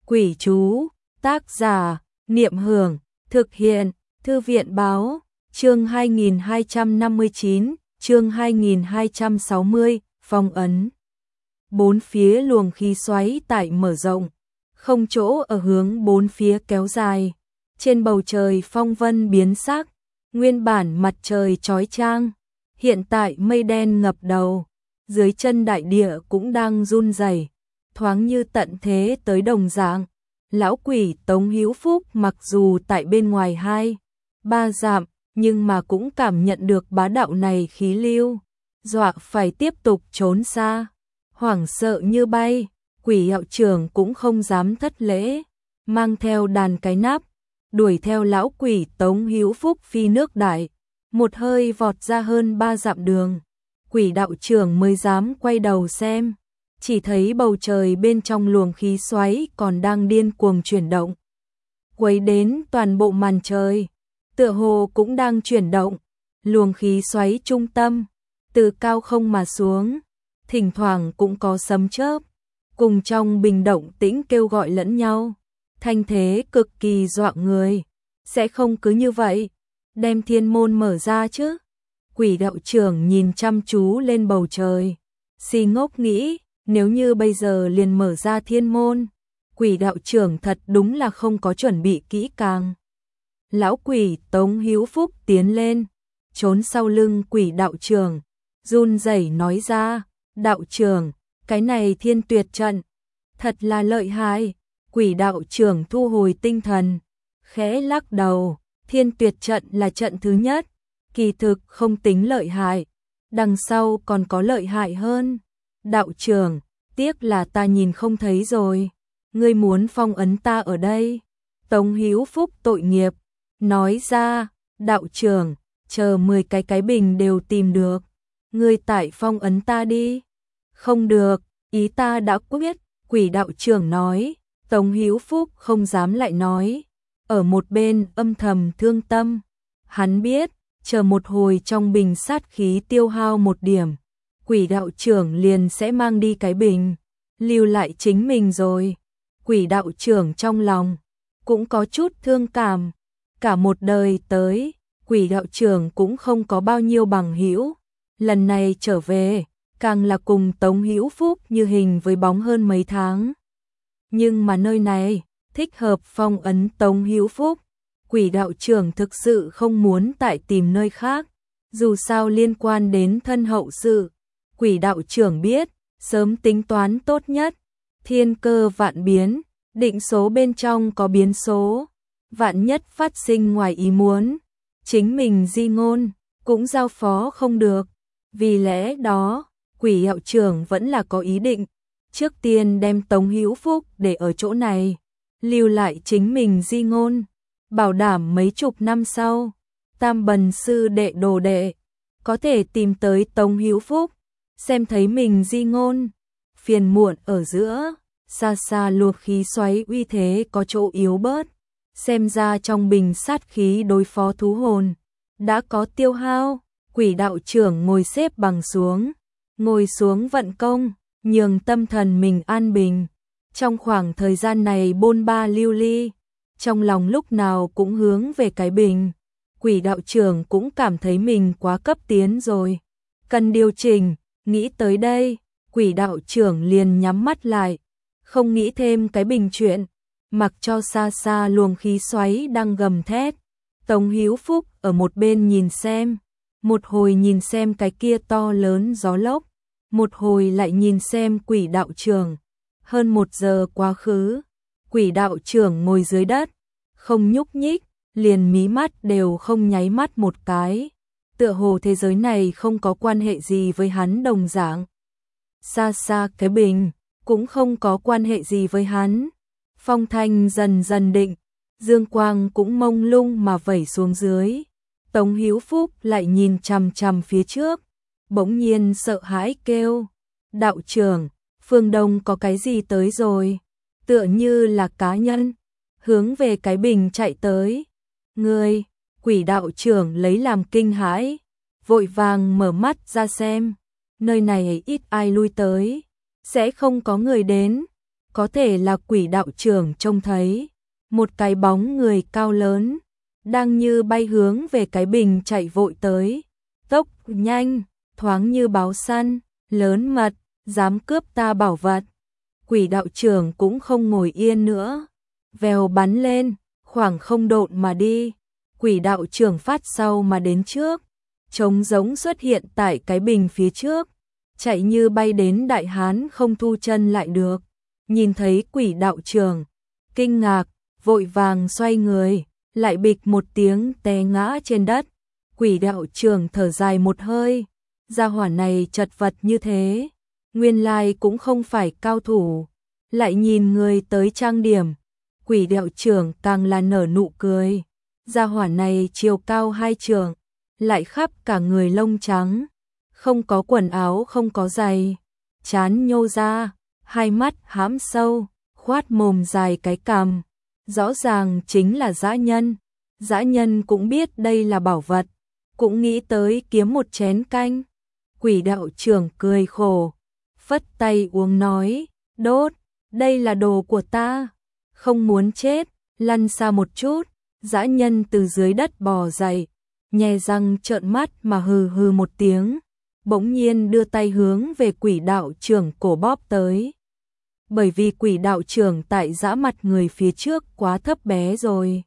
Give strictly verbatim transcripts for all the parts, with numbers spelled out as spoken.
Quỷ chú, tác giả, Niệm Hưởng, thực hiện, Thư viện báo, chương hai nghìn hai trăm năm mươi chín, chương hai nghìn hai trăm sáu mươi, phong ấn. Bốn phía luồng khí xoáy tại mở rộng, không chỗ ở hướng bốn phía kéo dài. Trên bầu trời phong vân biến sắc, nguyên bản mặt trời chói chang, hiện tại mây đen ngập đầu, dưới chân đại địa cũng đang run rẩy, thoáng như tận thế tới đồng dạng. Lão quỷ Tống Hữu Phúc mặc dù tại bên ngoài hai, ba dặm, nhưng mà cũng cảm nhận được bá đạo này khí lưu, dọa phải tiếp tục trốn xa, hoảng sợ như bay. Quỷ hiệu trưởng cũng không dám thất lễ, mang theo đàn cái nắp, đuổi theo lão quỷ Tống Hữu Phúc phi nước đại, một hơi vọt ra hơn ba dặm đường. Quỷ đạo trưởng mới dám quay đầu xem, chỉ thấy bầu trời bên trong luồng khí xoáy còn đang điên cuồng chuyển động, quấy đến toàn bộ màn trời, tựa hồ cũng đang chuyển động. Luồng khí xoáy trung tâm, từ cao không mà xuống, thỉnh thoảng cũng có sấm chớp, cùng trong bình động tĩnh kêu gọi lẫn nhau, thanh thế cực kỳ dọa người. Sẽ không cứ như vậy, đem thiên môn mở ra chứ? Quỷ đạo trưởng nhìn chăm chú lên bầu trời, si ngốc nghĩ, nếu như bây giờ liền mở ra thiên môn, quỷ đạo trưởng thật đúng là không có chuẩn bị kỹ càng. Lão quỷ Tống Hữu Phúc tiến lên, trốn sau lưng quỷ đạo trưởng, run rẩy nói ra, đạo trưởng, cái này thiên tuyệt trận, thật là lợi hại. Quỷ đạo trưởng thu hồi tinh thần, khẽ lắc đầu, thiên tuyệt trận là trận thứ nhất, kỳ thực không tính lợi hại, đằng sau còn có lợi hại hơn. Đạo trưởng, tiếc là ta nhìn không thấy rồi, ngươi muốn phong ấn ta ở đây. Tống Hữu Phúc tội nghiệp, nói ra, đạo trưởng, chờ mười cái cái bình đều tìm được, ngươi tại phong ấn ta đi. Không được, ý ta đã quyết, quỷ đạo trưởng nói. Tống Hữu Phúc không dám lại nói, ở một bên âm thầm thương tâm. Hắn biết, chờ một hồi trong bình sát khí tiêu hao một điểm, quỷ đạo trưởng liền sẽ mang đi cái bình, lưu lại chính mình rồi. Quỷ đạo trưởng trong lòng cũng có chút thương cảm, cả một đời tới, quỷ đạo trưởng cũng không có bao nhiêu bằng hữu, lần này trở về, càng là cùng Tống Hữu Phúc như hình với bóng hơn mấy tháng. Nhưng mà nơi này, thích hợp phong ấn Tống Hữu Phúc, quỷ đạo trưởng thực sự không muốn tại tìm nơi khác, dù sao liên quan đến thân hậu sự. Quỷ đạo trưởng biết, sớm tính toán tốt nhất, thiên cơ vạn biến, định số bên trong có biến số, vạn nhất phát sinh ngoài ý muốn, chính mình di ngôn, cũng giao phó không được. Vì lẽ đó, quỷ đạo trưởng vẫn là có ý định, trước tiên đem Tống Hữu Phúc để ở chỗ này, lưu lại chính mình di ngôn, bảo đảm mấy chục năm sau, tam bần sư đệ đồ đệ, có thể tìm tới Tống Hữu Phúc, xem thấy mình di ngôn. Phiền muộn ở giữa, xa xa luồng khí xoáy uy thế có chỗ yếu bớt, xem ra trong bình sát khí đối phó thú hồn, đã có tiêu hao. Quỷ đạo trưởng ngồi xếp bằng xuống, ngồi xuống vận công, nhường tâm thần mình an bình. Trong khoảng thời gian này bôn ba lưu ly, trong lòng lúc nào cũng hướng về cái bình. Quỷ đạo trưởng cũng cảm thấy mình quá cấp tiến rồi, cần điều chỉnh. Nghĩ tới đây, quỷ đạo trưởng liền nhắm mắt lại, không nghĩ thêm cái bình chuyện, mặc cho xa xa luồng khí xoáy đang gầm thét. Tống Hữu Phúc ở một bên nhìn xem, một hồi nhìn xem cái kia to lớn gió lốc, một hồi lại nhìn xem quỷ đạo trưởng. Hơn một giờ quá khứ, quỷ đạo trưởng ngồi dưới đất, không nhúc nhích, liền mí mắt đều không nháy mắt một cái, tựa hồ thế giới này không có quan hệ gì với hắn đồng dạng. Xa xa cái bình, cũng không có quan hệ gì với hắn. Phong thanh dần dần định, dương quang cũng mông lung mà vẩy xuống dưới. Tống Hữu Phúc lại nhìn chằm chằm phía trước, bỗng nhiên sợ hãi kêu, đạo trưởng, phương đông có cái gì tới rồi, tựa như là cá nhân, hướng về cái bình chạy tới. Ngươi, quỷ đạo trưởng lấy làm kinh hãi, vội vàng mở mắt ra xem, nơi này ít ai lui tới, sẽ không có người đến. có thể là quỷ đạo trưởng trông thấy một cái bóng người cao lớn, đang như bay hướng về cái bình chạy vội tới, tốc nhanh, thoáng như báo săn, lớn mật, dám cướp ta bảo vật. Quỷ đạo trưởng cũng không ngồi yên nữa, vèo bắn lên, khoảng không độn mà đi. Quỷ đạo trưởng phát sau mà đến trước, trống giống xuất hiện tại cái bình phía trước, chạy như bay đến Đại Hán không thu chân lại được. Nhìn thấy quỷ đạo trưởng, kinh ngạc, vội vàng xoay người, lại bịch một tiếng té ngã trên đất. Quỷ đạo trưởng thở dài một hơi, gia hỏa này chật vật như thế, nguyên lai cũng không phải cao thủ. Lại nhìn người tới trang điểm, quỷ đạo trưởng càng là nở nụ cười. Gia hỏa này chiều cao hai trượng, lại khắp cả người lông trắng, không có quần áo không có giày, trán nhô ra, hai mắt hãm sâu, khoát mồm dài cái cằm, rõ ràng chính là dã nhân. Dã nhân cũng biết đây là bảo vật, cũng nghĩ tới kiếm một chén canh. Quỷ đạo trưởng cười khổ, phất tay uống nói, đốt, đây là đồ của ta, không muốn chết, lăn xa một chút. Dã nhân từ dưới đất bò dậy, nhè răng trợn mắt mà hừ hừ một tiếng, bỗng nhiên đưa tay hướng về quỷ đạo trưởng cổ bóp tới. Bởi vì quỷ đạo trưởng tại dã mặt người phía trước quá thấp bé rồi,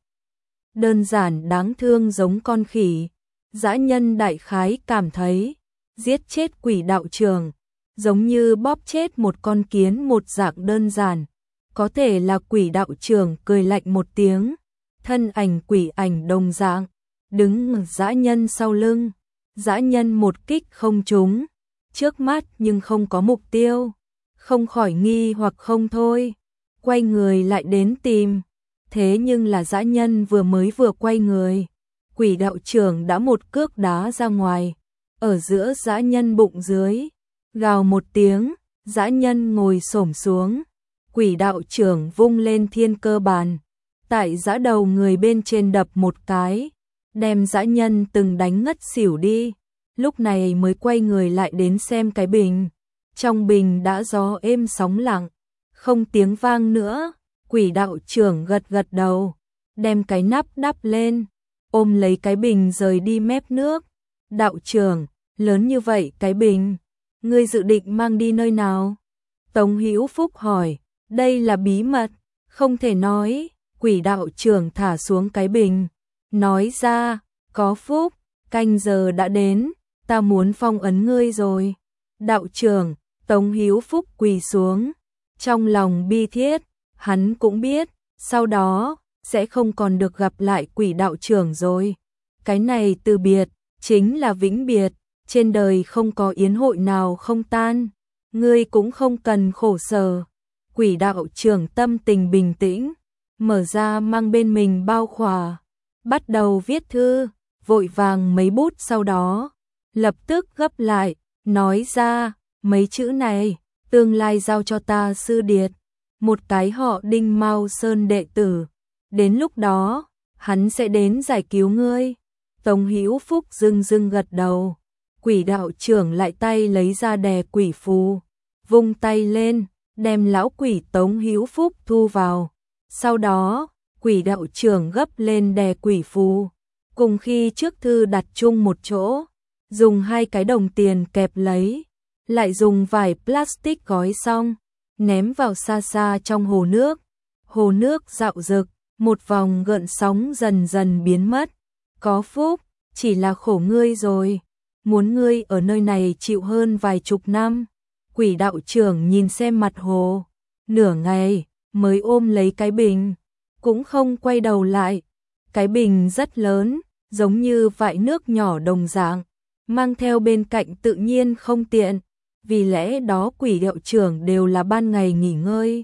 đơn giản đáng thương giống con khỉ. Dã nhân đại khái cảm thấy giết chết quỷ đạo trưởng giống như bóp chết một con kiến một dạng đơn giản. Có thể là quỷ đạo trưởng cười lạnh một tiếng, thân ảnh quỷ ảnh đồng dạng, đứng dã nhân sau lưng. Dã nhân một kích không trúng, trước mắt nhưng không có mục tiêu, không khỏi nghi hoặc không thôi, quay người lại đến tìm. Thế nhưng là dã nhân vừa mới vừa quay người, quỷ đạo trưởng đã một cước đá ra ngoài, ở giữa dã nhân bụng dưới, gào một tiếng, dã nhân ngồi xổm xuống. Quỷ đạo trưởng vung lên thiên cơ bàn, tại dã đầu người bên trên đập một cái, đem dã nhân từng đánh ngất xỉu đi. Lúc này mới quay người lại đến xem cái bình. Trong bình đã gió êm sóng lặng, không tiếng vang nữa. Quỷ đạo trưởng gật gật đầu, đem cái nắp đắp lên, ôm lấy cái bình rời đi mép nước. Đạo trưởng, lớn như vậy cái bình, ngươi dự định mang đi nơi nào? Tống Hữu Phúc hỏi. Đây là bí mật, không thể nói. Quỷ đạo trưởng thả xuống cái bình, nói ra, có phúc, canh giờ đã đến, ta muốn phong ấn ngươi rồi. Đạo trưởng, Tống Hữu Phúc quỳ xuống, trong lòng bi thiết, hắn cũng biết, sau đó, sẽ không còn được gặp lại quỷ đạo trưởng rồi. Cái này từ biệt, chính là vĩnh biệt, trên đời không có yến hội nào không tan, ngươi cũng không cần khổ sở. Quỷ đạo trưởng tâm tình bình tĩnh, mở ra mang bên mình bao khỏa, bắt đầu viết thư, vội vàng mấy bút sau đó, lập tức gấp lại, nói ra, mấy chữ này, tương lai giao cho ta sư điệt, một cái họ Đinh Mao Sơn đệ tử, đến lúc đó, hắn sẽ đến giải cứu ngươi. Tống Hữu Phúc dưng dưng gật đầu, quỷ đạo trưởng lại tay lấy ra đè quỷ phù, vung tay lên, đem lão quỷ Tống Hữu Phúc thu vào. Sau đó, quỷ đạo trưởng gấp lên đè quỷ phù, cùng khi trước thư đặt chung một chỗ, dùng hai cái đồng tiền kẹp lấy, lại dùng vải plastic gói xong, ném vào xa xa trong hồ nước. Hồ nước dạo dực, một vòng gợn sóng dần dần biến mất. Có phúc, chỉ là khổ ngươi rồi, muốn ngươi ở nơi này chịu hơn vài chục năm. Quỷ đạo trưởng nhìn xem mặt hồ, nửa ngày mới ôm lấy cái bình, cũng không quay đầu lại. Cái bình rất lớn, giống như vại nước nhỏ đồng dạng, mang theo bên cạnh tự nhiên không tiện, vì lẽ đó quỷ đạo trưởng đều là ban ngày nghỉ ngơi.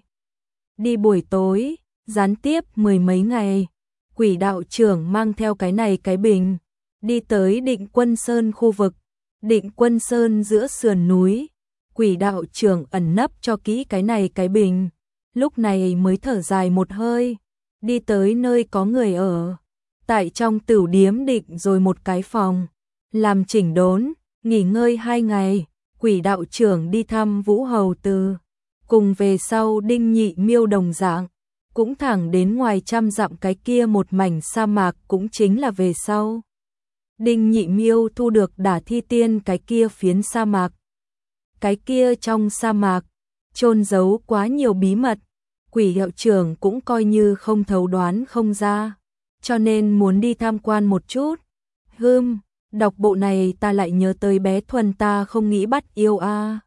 Đi buổi tối, gián tiếp mười mấy ngày, quỷ đạo trưởng mang theo cái này cái bình, đi tới Định Quân Sơn khu vực. Định Quân Sơn giữa sườn núi, quỷ đạo trưởng ẩn nấp cho kỹ cái này cái bình, lúc này mới thở dài một hơi, đi tới nơi có người ở. Tại trong tửu điếm định rồi một cái phòng, làm chỉnh đốn, nghỉ ngơi hai ngày, quỷ đạo trưởng đi thăm Vũ Hầu Từ. cùng về sau Đinh Nhị Miêu đồng dạng, cũng thẳng đến ngoài trăm dặm cái kia một mảnh sa mạc cũng chính là về sau. Đinh Nhị Miêu thu được Đả Thi Tiên cái kia phiến sa mạc. Cái kia trong sa mạc, chôn giấu quá nhiều bí mật, Quỷ hiệu trưởng cũng coi như không thấu đoán không ra, cho nên muốn đi tham quan một chút. Hừm, đọc bộ này ta lại nhớ tới bé Thuần ta không nghĩ bắt yêu a.